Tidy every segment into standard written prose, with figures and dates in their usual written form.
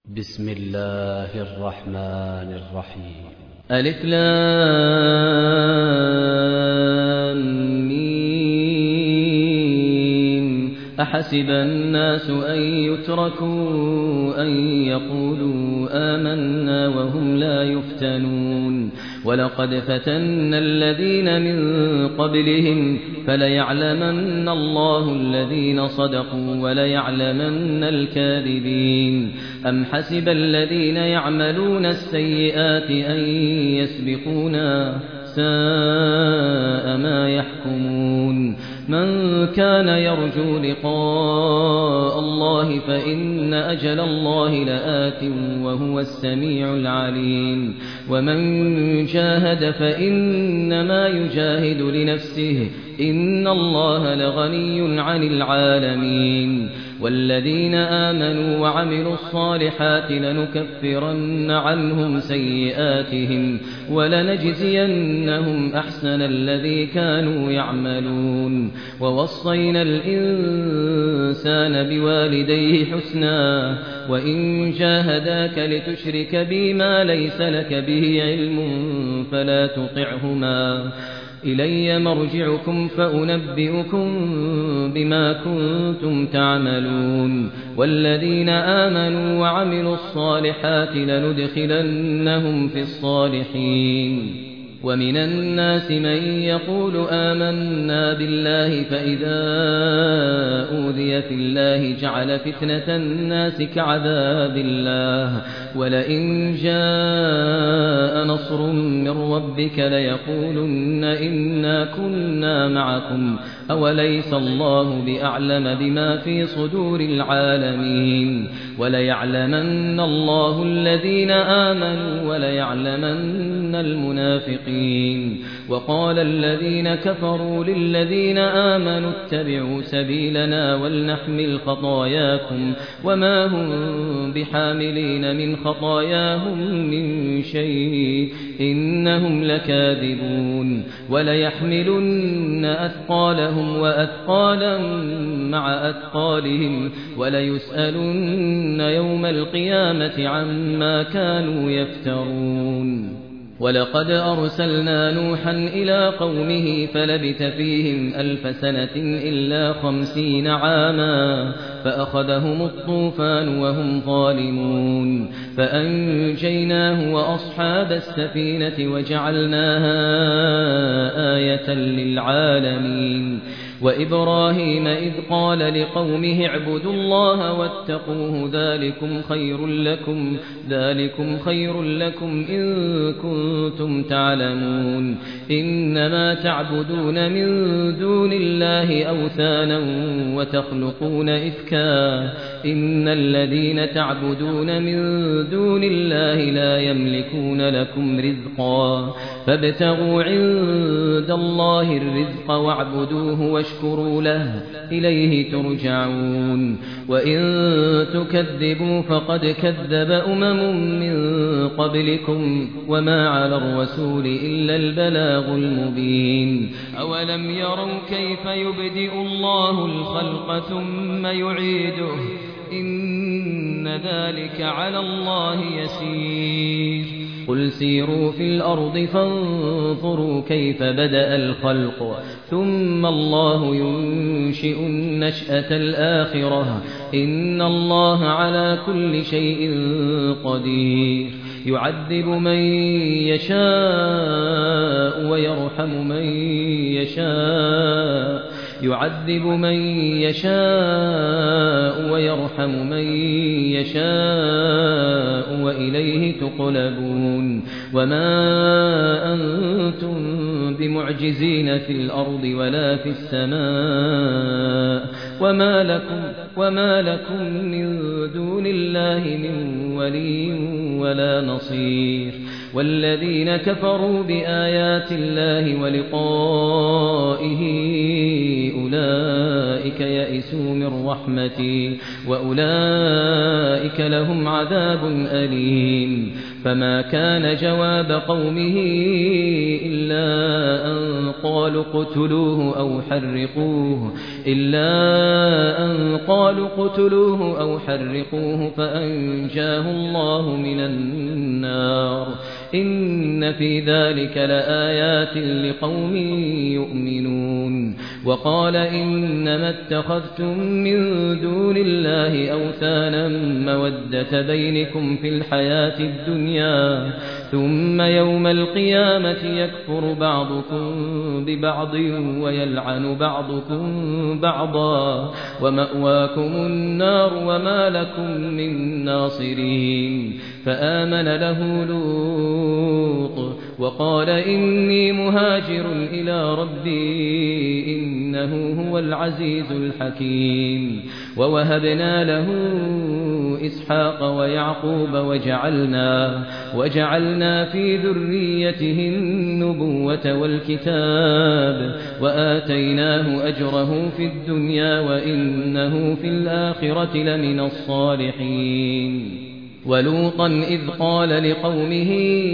بسم الله الرحمن الرحيم. ألف لام ميم. أحسب الناس أن يتركوا أن يقولوا آمنا وهم لا يفتنون ولقد فتنا الذين من قبلهم فليعلمن الله الذين صدقوا وليعلمن الكاذبين. أم حسب الذين يعملون السيئات أن يسبقونا ساء ما يحكمون. من كان يرجو لقاء الله فإن أجل الله لآت وهو السميع العليم. ومن جاهد فإنما يجاهد لنفسه إن الله لغني عن العالمين. والذين آمنوا وعملوا الصالحات لنكفرن عنهم سيئاتهم ولنجزينهم أحسن الذي كانوا يعملون. ووصينا الإنسان بوالديه حسنا وإن جاهداك لتشرك بي ما ليس لك به علم فلا تطعهما إلي مرجعكم فأنبئكم بما كنتم تعملون. والذين آمنوا وعملوا الصالحات لندخلنهم في الصالحين. ومن الناس من يقول آمنا بالله فإذا أوذي في الله جعل فتنة الناس كعذاب الله ولئن جاء نصر من ربك ليقولن إنا كنا معكم أوليس الله بأعلم بما في صدور العالمين. وليعلمن الله الذين آمنوا وليعلمن المنافقين. وقال الذين كفروا للذين آمنوا اتبعوا سبيلنا ولنحمل خطاياكم وما هم بحاملين من خطاياهم من شيء إنهم لكاذبون. وليحملن أثقالهم وأثقالا مع أثقالهم وليسألن يوم القيامة عما كانوا يفترون. ولقد أرسلنا نوحا إلى قومه فلبث فيهم 1000 سنة إلا 50 عاما فأخذهم الطوفان وهم ظالمون فأنجيناه وأصحاب السفينة وجعلناها آية للعالمين. وإبراهيم إذ قال لقومه اعبدوا الله واتقوه ذلكم خير لكم إن كنتم تعلمون. إنما تعبدون من دون الله أوثانا وتخلقون إفكا إن الذين تعبدون من دون الله لا يملكون لكم رزقا فابتغوا عند الله الرزق واعبدوه واشكروا له إليه ترجعون. وإن تكذبوا فقد كذب من قبلكم وما على الرسول إلا البلاغ المبين. أولم يروا كيف يبدئ الله الخلق ثم يعيده إن ذلك على الله يسير. قل سيروا في الأرض فانظروا كيف بدأ الخلق ثم الله ينشئ النشأة الآخرة إن الله على كل شيء قدير. يعذب من يشاء ويرحم من يشاء وإليه تقلبون. وما أنتم بمعجزين في الأرض ولا في السماء وما لكم من دون الله من ولي ولا نصير. والذين كفروا بآيات الله ولقائه أولئك يئسوا من رحمتي وأولئك لهم عذاب أليم. فما كان جواب قومه إلا أن قالوا اقتلوه أو حرقوه فأنجاه الله من النار إن في ذلك لآيات لقوم يؤمنون وقال إنما اتخذتم من دون الله أوثانا مودة بينكم في الحياة الدنيا ثم يوم القيامة يكفر بعضكم ببعض ويلعن بعضكم بعضا ومأواكم النار وما لكم من ناصرين فآمن له لوط وقال إني مهاجر إلى ربي إنه هو العزيز الحكيم ووهبنا له إسحاق ويعقوب وجعلنا في ذريته النبوة والكتاب وآتيناه أجره في الدنيا وإنه في الآخرة لمن الصالحين ولوطا إذ قال لقومه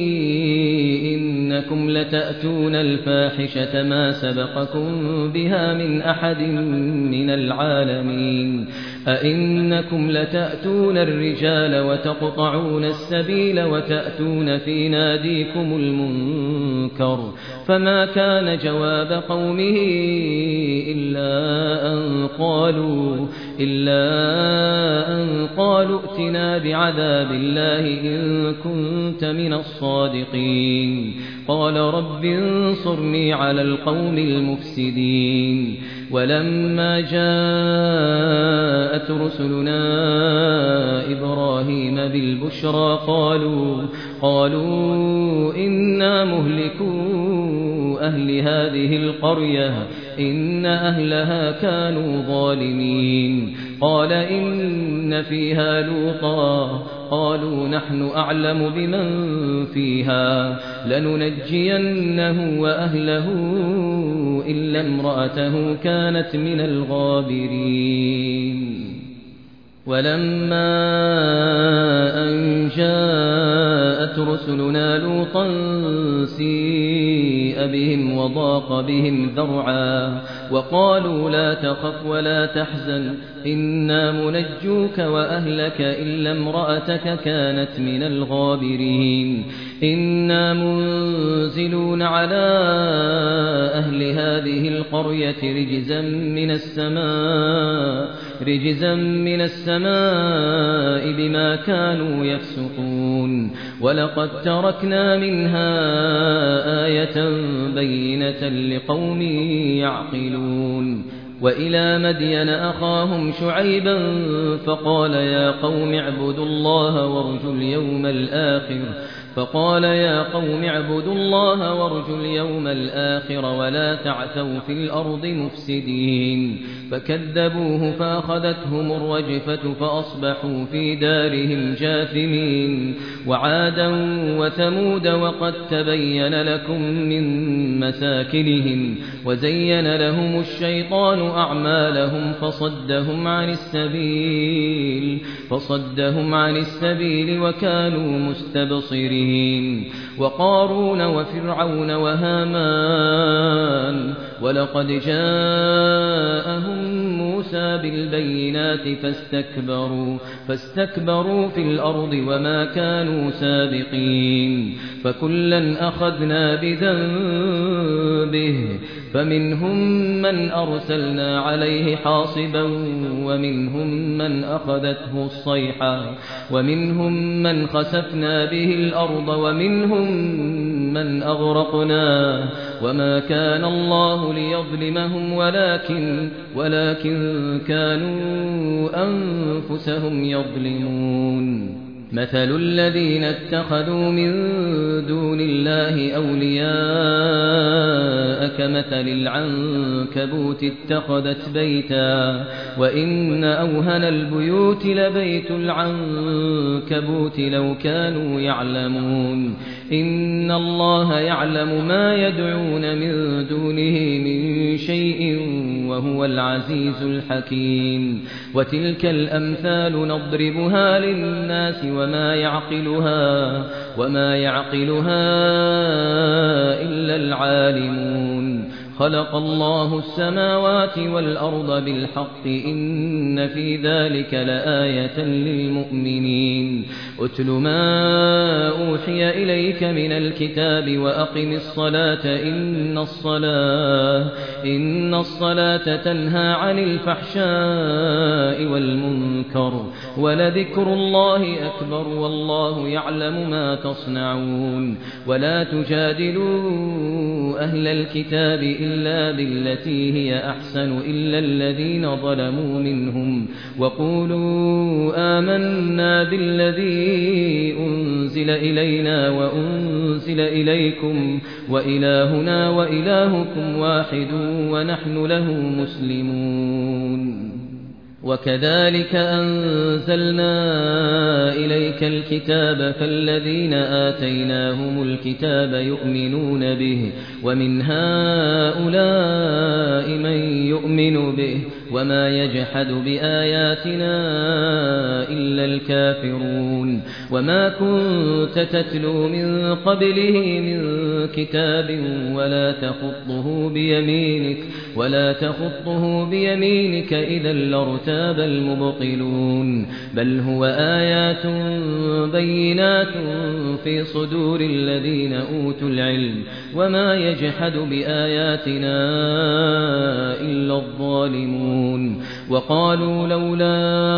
إنكم لتأتون الفاحشة ما سبقكم بها من أحد من العالمين أئنكم لتأتون الرجال وتقطعون السبيل وتأتون في ناديكم المنكر فما كان جواب قومه إلا أن قالوا ائتنا بعذاب الله إن كنت من الصادقين قال رب انصرني على القوم المفسدين ولما جاءت رسلنا إبراهيم بالبشرى قالوا إنا مهلكو أهل هذه القرية إن أهلها كانوا ظالمين قال إن فيها لوطا قالوا نحن أعلم بمن فيها لننجينه وأهله إلا امرأته كانت من الغابرين ولما أن جاءت رسلنا لوطا سيء بهم وضاق بهم ذرعا وقالوا لا تخف ولا تحزن إنا منجوك وأهلك إلا امرأتك كانت من الغابرين إنا منزلون على أهل هذه القرية رجزا من السماء بما كانوا يفسقون ولقد تركنا منها آية بينة لقوم يعقلون وإلى مدين أخاهم شعيبا فقال يا قوم اعبدوا الله وارجوا اليوم الآخر ولا تعثوا في الأرض مفسدين فكذبوه فأخذتهم الرجفة فأصبحوا في دارهم جاثمين وعادا وثمود وقد تبين لكم من مساكنهم وزين لهم الشيطان أعمالهم فصدهم عن السبيل وكانوا مستبصرين وقارون وفرعون وهامان ولقد جاءهم موسى بالبينات فاستكبروا في الأرض وما كانوا سابقين فكلا أخذنا بذنبه فمنهم من أرسلنا عليه حاصبا ومنهم من أخذته الصيحة ومنهم من خسفنا به الأرض ومنهم من أغرقنا وما كان الله ليظلمهم ولكن كانوا أنفسهم يظلمون مثل الذين اتخذوا من دون الله أولياء كمثل العنكبوت اتخذت بيتا وإن أوهن البيوت لبيت العنكبوت لو كانوا يعلمون إن الله يعلم ما يدعون من دونه من شيء وهو العزيز الحكيم وتلك الأمثال نضربها للناس وما يعقلها إلا العالمون خلق الله السماوات والأرض بالحق إن في ذلك لآية للمؤمنين أتل ما أوحي إليك من الكتاب وأقم الصلاة إن الصلاة تنهى عن الفحشاء والمنكر ولذكر الله أكبر والله يعلم ما تصنعون ولا تجادلوا أهل الكتاب إلا بالتي هي أحسن إلا الذين ظلموا منهم وقولوا آمنا بالذي أنزل إلينا وأنزل إليكم وإلهنا وإلهكم واحد ونحن له مسلمون وكذلك أنزلنا إليك الكتاب فالذين آتيناهم الكتاب يؤمنون به ومن هؤلاء من يؤمن به وما يجحد بآياتنا إلا الكافرون وما كنت تتلو من قبله من كتاب ولا تخطه بيمينك إذا لارتاب المبطلون بل هو آيات بينات في صدور الذين أوتوا العلم وما يجحد بآياتنا إلا الظالمون وقالوا لولا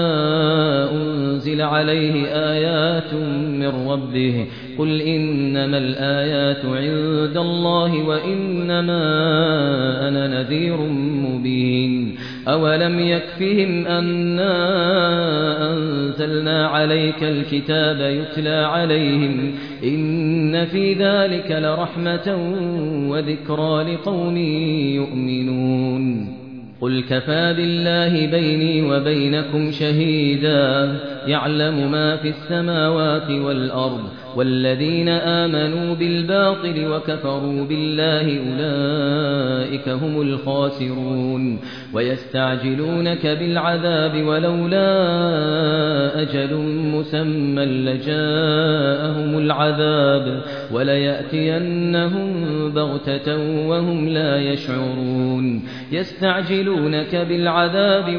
أنزل عليه آيات من ربه قل إنما الآيات عند الله وإنما أنا نذير مبين أولم يكفهم أنا أنزلنا عليك الكتاب يتلى عليهم إن في ذلك لرحمة وذكرى لقوم يؤمنون قل كفى بالله بيني وبينكم شهيدا يعلم ما في السماوات والأرض والذين آمنوا بالباطل وكفروا بالله أولئك هم الخاسرون ويستعجلونك بالعذاب ولولا أجل مسمى لجاءهم العذاب وليأتينهم بغتة وهم لا يشعرون يستعجلونك بالعذاب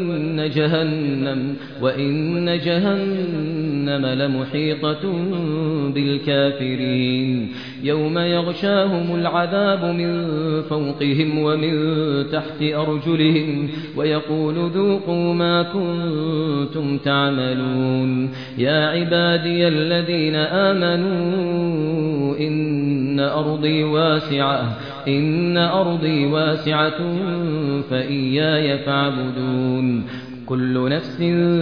وإن جهنم لمحيطة بالكافرين يوم يغشاهم العذاب من فوقهم ومن تحت أرجلهم ويقول ذوقوا ما كنتم تعملون يا عبادي الذين آمنوا إن أرضي واسعة فإياي فاعبدون كل نفس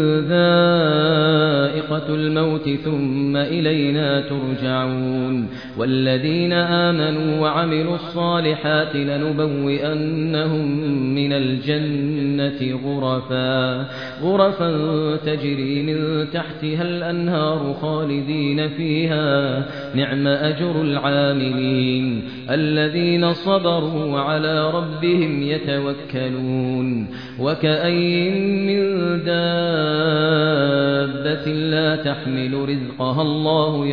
ذائقة الموت ثم إلينا ترجعون والذين آمنوا وعملوا الصالحات لنبوئنهم من الجنة غرفا تجري من تحتها الأنهار خالدين فيها نعم أجر العاملين الذين صبروا وعلى ربهم يتوكلون وكأين من دابة لا تحمل رزقها الله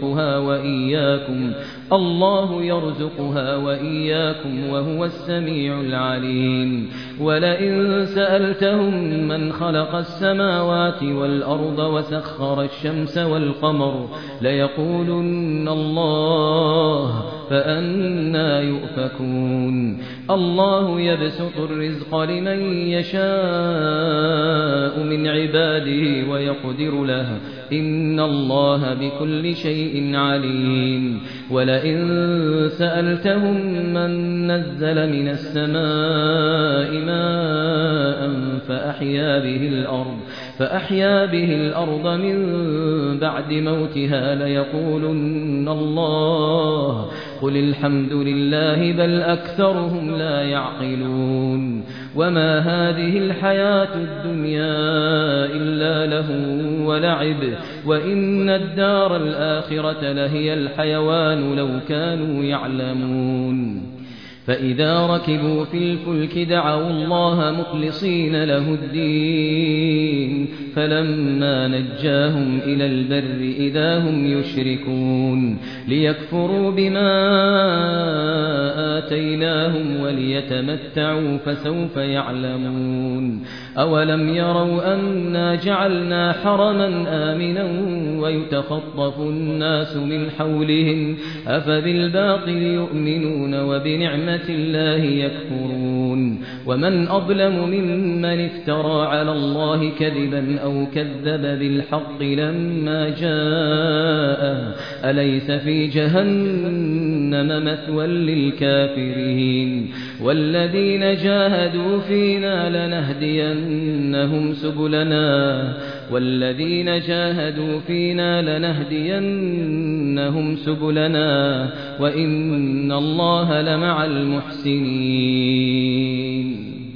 يرزقها وإياكم وهو السميع العليم ولئن سألتهم من خلق السماوات والأرض وسخر الشمس والقمر ليقولن الله فأنى يؤفكون الله يبسط الرزق لمن يشاء من عباده ويقدر له إن الله بكل شيء عليم ولئن سألتهم من نزل من السماء ماء فأحيا به الأرض من بعد موتها ليقولن الله قل الحمد لله بل أكثرهم لا يعقلون وما هذه الحياة الدنيا إلا لهو ولعب وإن الدار الآخرة لهي الحيوان لو كانوا يعلمون فإذا ركبوا في الفلك دعوا الله مخلصين له الدين فلما نجاهم إلى البر إذا هم يشركون ليكفروا بما آتيناهم وليتمتعوا فسوف يعلمون أولم يروا أنا جعلنا حرما آمنا ويتخطف الناس من حولهم أفبالباطل يؤمنون وبنعمة الله يكفرون ومن أظلم ممن افترى على الله كذبا أو كذب بالحق لما جاءه أليس في جهنم مثوى للكافرين والذين جاهدوا فينا لنهدينهم سبلنا وإن الله لمع المحسنين